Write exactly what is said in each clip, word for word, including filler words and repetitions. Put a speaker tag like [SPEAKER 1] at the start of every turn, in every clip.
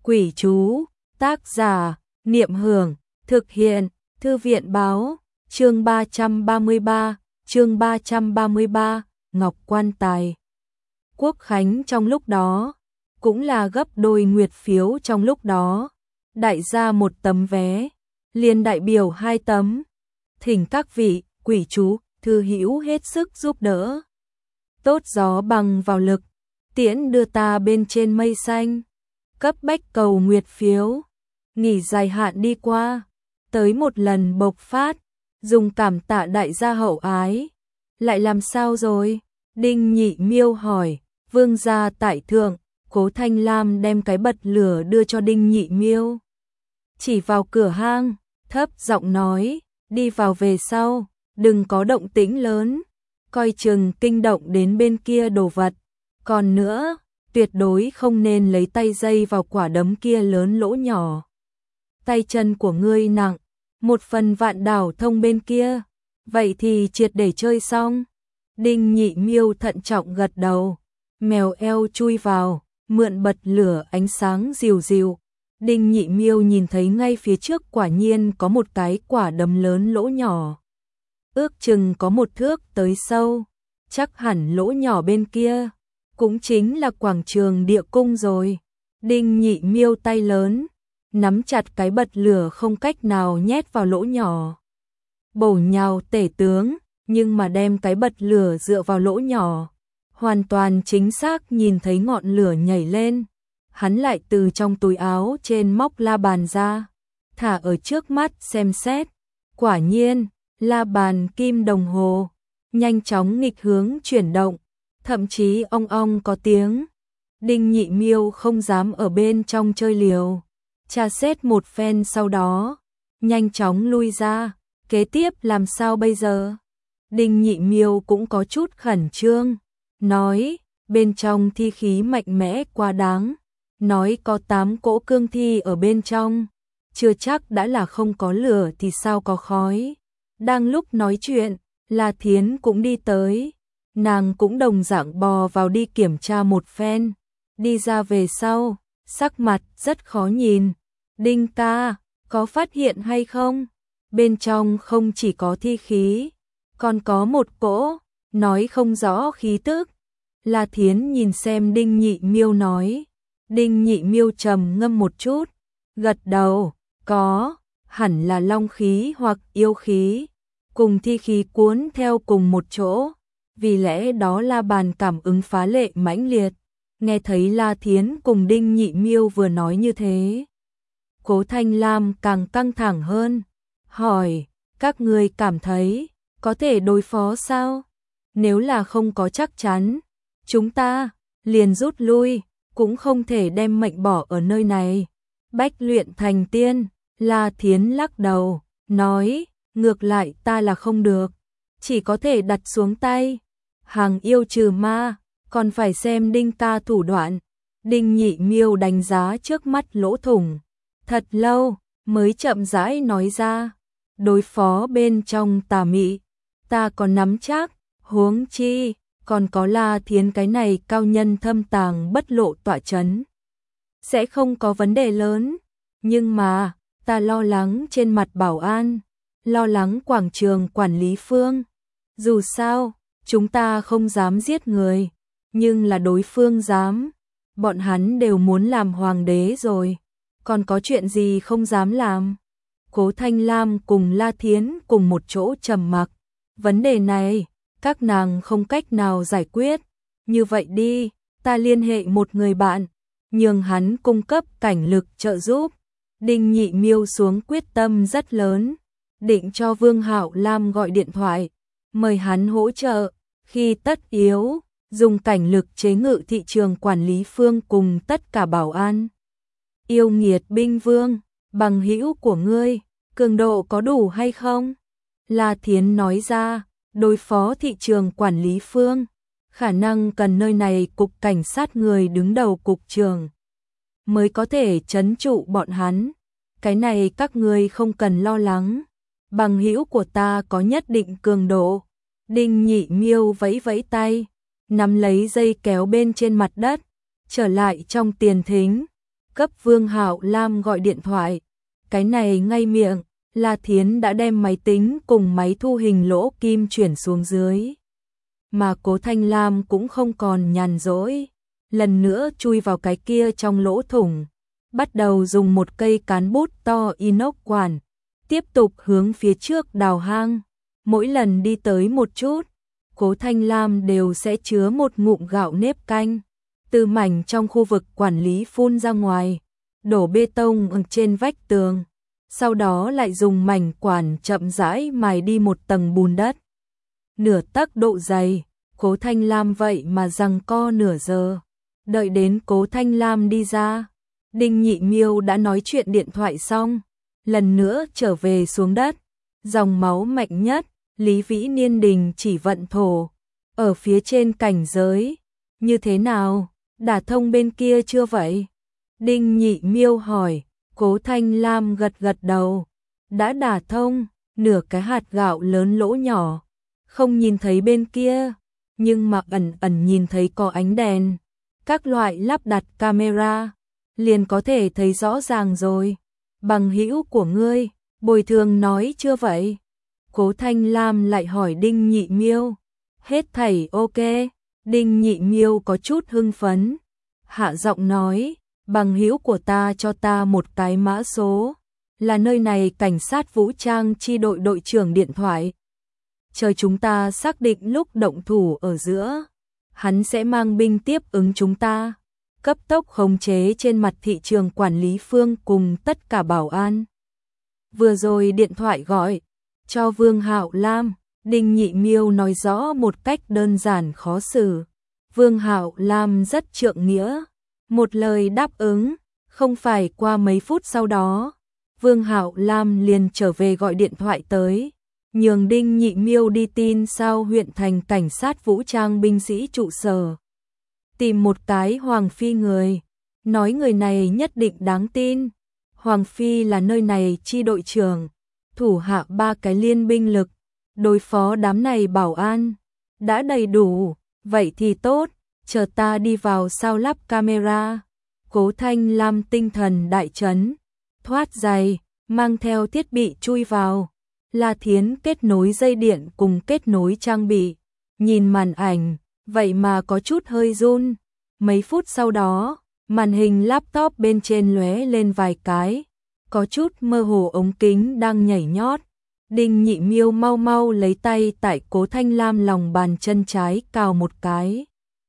[SPEAKER 1] Quỷ chú, tác giả, Niệm Hưởng, thực hiện, Thư viện báo, chương ba trăm ba mươi ba, chương ba trăm ba mươi ba, Ngọc Quan Tài. Quốc khánh trong lúc đó, cũng là gấp đôi nguyệt phiếu trong lúc đó. Đại gia một tấm vé, liền đại biểu hai tấm. Thỉnh các vị, quỷ chú, thư hữu hết sức giúp đỡ. Tốt gió bằng vào lực, tiễn đưa ta bên trên mây xanh. Cấp bách cầu nguyệt phiếu, nghỉ dài hạn đi qua, tới một lần bộc phát, dùng cảm tạ đại gia hậu ái. Lại làm sao rồi? Đinh Nhị Miêu hỏi. Vương gia tại thượng. Cố Thanh Lam đem cái bật lửa đưa cho Đinh Nhị Miêu, chỉ vào cửa hang, thấp giọng nói, đi vào về sau, đừng có động tĩnh lớn, coi chừng kinh động đến bên kia đồ vật. Còn nữa, tuyệt đối không nên lấy tay dây vào quả đấm kia lớn lỗ nhỏ. Tay chân của ngươi nặng, một phần vạn đảo thông bên kia, vậy thì triệt để chơi xong. Đinh Nhị Miêu thận trọng gật đầu, mèo eo chui vào, mượn bật lửa ánh sáng dịu dịu. Đinh Nhị Miêu nhìn thấy ngay phía trước quả nhiên có một cái quả đấm lớn lỗ nhỏ. Ước chừng có một thước tới sâu, chắc hẳn lỗ nhỏ bên kia cũng chính là quảng trường địa cung rồi. Đinh Nhị Miêu tay lớn, nắm chặt cái bật lửa không cách nào nhét vào lỗ nhỏ. Bổ nhào tể tướng, nhưng mà đem cái bật lửa dựa vào lỗ nhỏ, hoàn toàn chính xác nhìn thấy ngọn lửa nhảy lên. Hắn lại từ trong túi áo trên móc la bàn ra, thả ở trước mắt xem xét. Quả nhiên, la bàn kim đồng hồ, nhanh chóng nghịch hướng chuyển động, thậm chí ong ong có tiếng. Đinh Nhị Miêu không dám ở bên trong chơi liều, tra xét một phen sau đó, nhanh chóng lui ra. Kế tiếp làm sao bây giờ? Đinh Nhị Miêu cũng có chút khẩn trương, nói, bên trong thi khí mạnh mẽ quá đáng, nói có tám cỗ cương thi ở bên trong, chưa chắc đã là không có lửa thì sao có khói. Đang lúc nói chuyện, La Thiến cũng đi tới, nàng cũng đồng dạng bò vào đi kiểm tra một phen, đi ra về sau, sắc mặt rất khó nhìn. Đinh ca, có phát hiện hay không? Bên trong không chỉ có thi khí, còn có một cỗ, nói không rõ khí tức. La Thiến nhìn xem Đinh Nhị Miêu nói. Đinh Nhị Miêu trầm ngâm một chút, gật đầu, có, hẳn là long khí hoặc yêu khí, cùng thi khí cuốn theo cùng một chỗ, vì lẽ đó la bàn cảm ứng phá lệ mãnh liệt. Nghe thấy La Thiến cùng Đinh Nhị Miêu vừa nói như thế, Cố Thanh Lam càng căng thẳng hơn, hỏi, các ngươi cảm thấy có thể đối phó sao? Nếu là không có chắc chắn, chúng ta liền rút lui, cũng không thể đem mệnh bỏ ở nơi này. Bách luyện thành tiên, La Thiến lắc đầu, nói, ngược lại ta là không được, chỉ có thể đặt xuống tay. Hàng yêu trừ ma, còn phải xem Đinh ca thủ đoạn. Đinh Nhị Miêu đánh giá trước mắt lỗ thủng, thật lâu, mới chậm rãi nói ra, đối phó bên trong tà mị, ta còn nắm chắc, huống chi, còn có La Thiến cái này cao nhân thâm tàng bất lộ tọa chấn, sẽ không có vấn đề lớn. Nhưng mà, ta lo lắng trên mặt bảo an, lo lắng quảng trường quản lý phương. Dù sao, chúng ta không dám giết người, nhưng là đối phương dám. Bọn hắn đều muốn làm hoàng đế rồi, còn có chuyện gì không dám làm? Cố Thanh Lam cùng La Thiến cùng một chỗ trầm mặc. Vấn đề này, các nàng không cách nào giải quyết. Như vậy đi, ta liên hệ một người bạn, nhường hắn cung cấp cảnh lực trợ giúp. Đinh Nhị Miêu xuống quyết tâm rất lớn, định cho Vương Hạo Lam gọi điện thoại, mời hắn hỗ trợ, khi tất yếu, dùng cảnh lực chế ngự thị trường quản lý phương cùng tất cả bảo an. Yêu nghiệt binh vương, bằng hữu của ngươi, cường độ có đủ hay không? La Thiến nói ra, đối phó thị trường quản lý phương, khả năng cần nơi này cục cảnh sát người đứng đầu cục trường mới có thể trấn trụ bọn hắn. Cái này các ngươi không cần lo lắng, bằng hữu của ta có nhất định cường độ. Đinh Nhị Miêu vẫy vẫy tay, nắm lấy dây kéo bên trên mặt đất, trở lại trong tiền thính. cấp Vương Hạo Lam gọi điện thoại. Cái này ngay miệng, La Thiến đã đem máy tính cùng máy thu hình lỗ kim chuyển xuống dưới. Mà Cố Thanh Lam cũng không còn nhàn rỗi, lần nữa chui vào cái kia trong lỗ thủng, bắt đầu dùng một cây cán bút to inox quản, tiếp tục hướng phía trước đào hang. Mỗi lần đi tới một chút, Cố Thanh Lam đều sẽ chứa một ngụm gạo nếp canh, từ mảnh trong khu vực quản lý phun ra ngoài, đổ bê tông ở trên vách tường, sau đó lại dùng mảnh quản chậm rãi mài đi một tầng bùn đất. Nửa tấc độ dày, Cố Thanh Lam vậy mà giằng co nửa giờ. Đợi đến Cố Thanh Lam đi ra, Đinh Nhị Miêu đã nói chuyện điện thoại xong, lần nữa trở về xuống đất. Dòng máu mạnh nhất, Lý Vĩ Niên đình chỉ vận thổ, ở phía trên cảnh giới. Như thế nào, đả thông bên kia chưa vậy? Đinh Nhị Miêu hỏi. Cố Thanh Lam gật gật đầu. Đã đả thông, nửa cái hạt gạo lớn lỗ nhỏ. Không nhìn thấy bên kia, nhưng mà ẩn ẩn nhìn thấy có ánh đèn. Các loại lắp đặt camera, liền có thể thấy rõ ràng rồi. Bằng hữu của ngươi, bồi thường nói chưa vậy? Cố Thanh Lam lại hỏi Đinh Nhị Miêu. Hết thảy ok. Đinh Nhị Miêu có chút hưng phấn, hạ giọng nói, bằng hữu của ta cho ta một cái mã số, là nơi này cảnh sát vũ trang chi đội đội trưởng điện thoại. Chờ chúng ta xác định lúc động thủ ở giữa, hắn sẽ mang binh tiếp ứng chúng ta, cấp tốc khống chế trên mặt thị trường quản lý phương cùng tất cả bảo an. Vừa rồi điện thoại gọi cho Vương Hạo Lam, Đinh Nhị Miêu nói rõ một cách đơn giản khó xử. Vương Hạo Lam rất trượng nghĩa, một lời đáp ứng. Không phải qua mấy phút sau đó, Vương Hạo Lam liền trở về gọi điện thoại tới, nhường Đinh Nhị Miêu đi tin sao huyện thành cảnh sát vũ trang binh sĩ trụ sở, tìm một cái Hoàng Phi người, nói người này nhất định đáng tin. Hoàng Phi là nơi này chi đội trưởng, thủ hạ ba cái liên binh lực, đối phó đám này bảo an, đã đầy đủ. Vậy thì tốt, chờ ta đi vào sao lắp camera. Cố Thanh Lam tinh thần đại chấn, thoát giày, mang theo thiết bị chui vào. La Thiến kết nối dây điện cùng kết nối trang bị, nhìn màn ảnh, vậy mà có chút hơi run. Mấy phút sau đó, màn hình laptop bên trên lóe lên vài cái, có chút mơ hồ ống kính đang nhảy nhót. Đinh Nhị Miêu mau mau lấy tay tại Cố Thanh Lam lòng bàn chân trái cào một cái,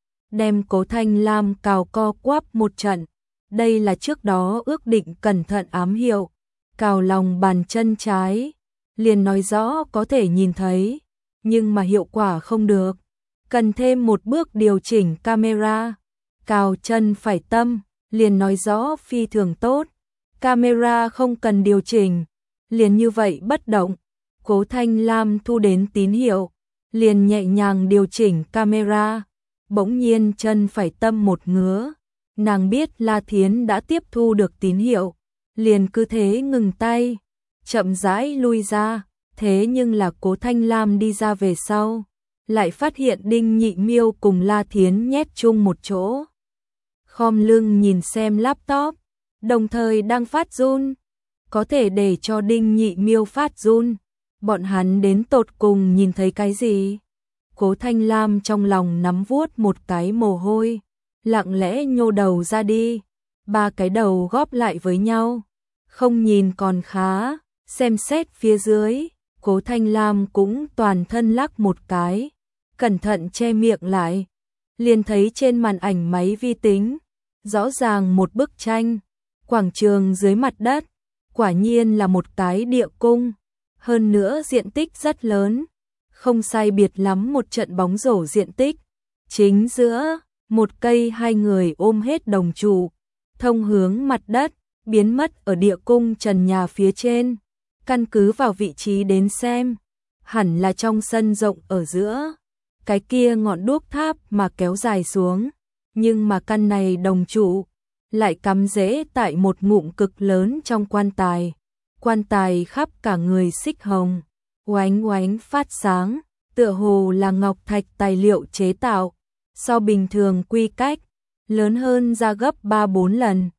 [SPEAKER 1] đem Cố Thanh Lam cào co quắp một trận. Đây là trước đó ước định cẩn thận ám hiệu, cào lòng bàn chân trái, liền nói rõ có thể nhìn thấy, nhưng mà hiệu quả không được, cần thêm một bước điều chỉnh camera. Cào chân phải tâm, liền nói rõ phi thường tốt, camera không cần điều chỉnh, liền như vậy bất động. Cố Thanh Lam thu đến tín hiệu, liền nhẹ nhàng điều chỉnh camera, bỗng nhiên chân phải tâm một ngứa. Nàng biết La Thiến đã tiếp thu được tín hiệu, liền cứ thế ngừng tay, chậm rãi lui ra. Thế nhưng là Cố Thanh Lam đi ra về sau, lại phát hiện Đinh Nhị Miêu cùng La Thiến nhét chung một chỗ, khom lưng nhìn xem laptop, đồng thời đang phát run. Có thể để cho Đinh Nhị Miêu phát run, bọn hắn đến tột cùng nhìn thấy cái gì? Cố Thanh Lam trong lòng nắm vuốt một cái mồ hôi, lặng lẽ nhô đầu ra đi, ba cái đầu góp lại với nhau, không nhìn còn khá, xem xét phía dưới, Cố Thanh Lam cũng toàn thân lắc một cái, cẩn thận che miệng lại, liền thấy trên màn ảnh máy vi tính, rõ ràng một bức tranh, quảng trường dưới mặt đất, quả nhiên là một cái địa cung, hơn nữa diện tích rất lớn, không sai biệt lắm một trận bóng rổ diện tích. Chính giữa, một cây hai người ôm hết đồng trụ, thông hướng mặt đất, biến mất ở địa cung trần nhà phía trên. Căn cứ vào vị trí đến xem, hẳn là trong sân rộng ở giữa, cái kia ngọn đuốc tháp mà kéo dài xuống, nhưng mà căn này đồng trụ lại cắm rễ tại một ngụm cực lớn trong quan tài. Quan tài khắp cả người xích hồng, oánh oánh phát sáng, tựa hồ là ngọc thạch tài liệu chế tạo, so bình thường quy cách, lớn hơn ra gấp ba bốn lần.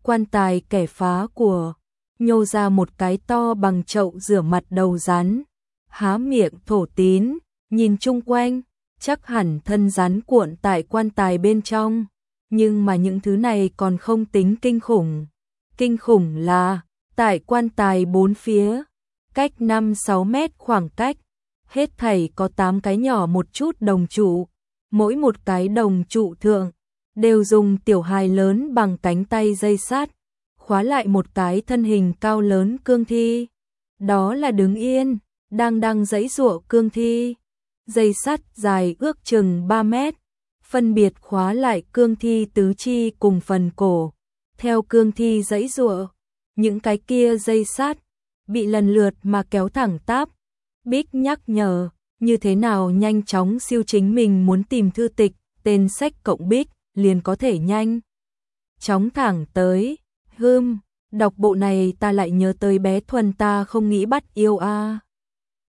[SPEAKER 1] Quan tài kẻ phá của, nhô ra một cái to bằng chậu rửa mặt đầu rắn, há miệng thổ tín, nhìn chung quanh, chắc hẳn thân rắn cuộn tại quan tài bên trong, nhưng mà những thứ này còn không tính kinh khủng. Kinh khủng là, tại quan tài bốn phía, cách năm sáu mét khoảng cách, hết thảy có tám cái nhỏ một chút đồng trụ, mỗi một cái đồng trụ thượng đều dùng tiểu hài lớn bằng cánh tay dây sắt khóa lại một cái thân hình cao lớn cương thi. Đó là đứng yên, đang đang giãy giụa cương thi. Dây sắt dài ước chừng ba mét, phân biệt khóa lại cương thi tứ chi cùng phần cổ. Theo cương thi giãy giụa, những cái kia dây sắt bị lần lượt mà kéo thẳng tắp. Bích nhắc nhở, như thế nào nhanh chóng siêu chính mình muốn tìm thư tịch, tên sách cộng Bích liền có thể nhanh chóng thẳng tới. Hừm, đọc bộ này ta lại nhớ tới bé Thuần ta không nghĩ bắt yêu a. À.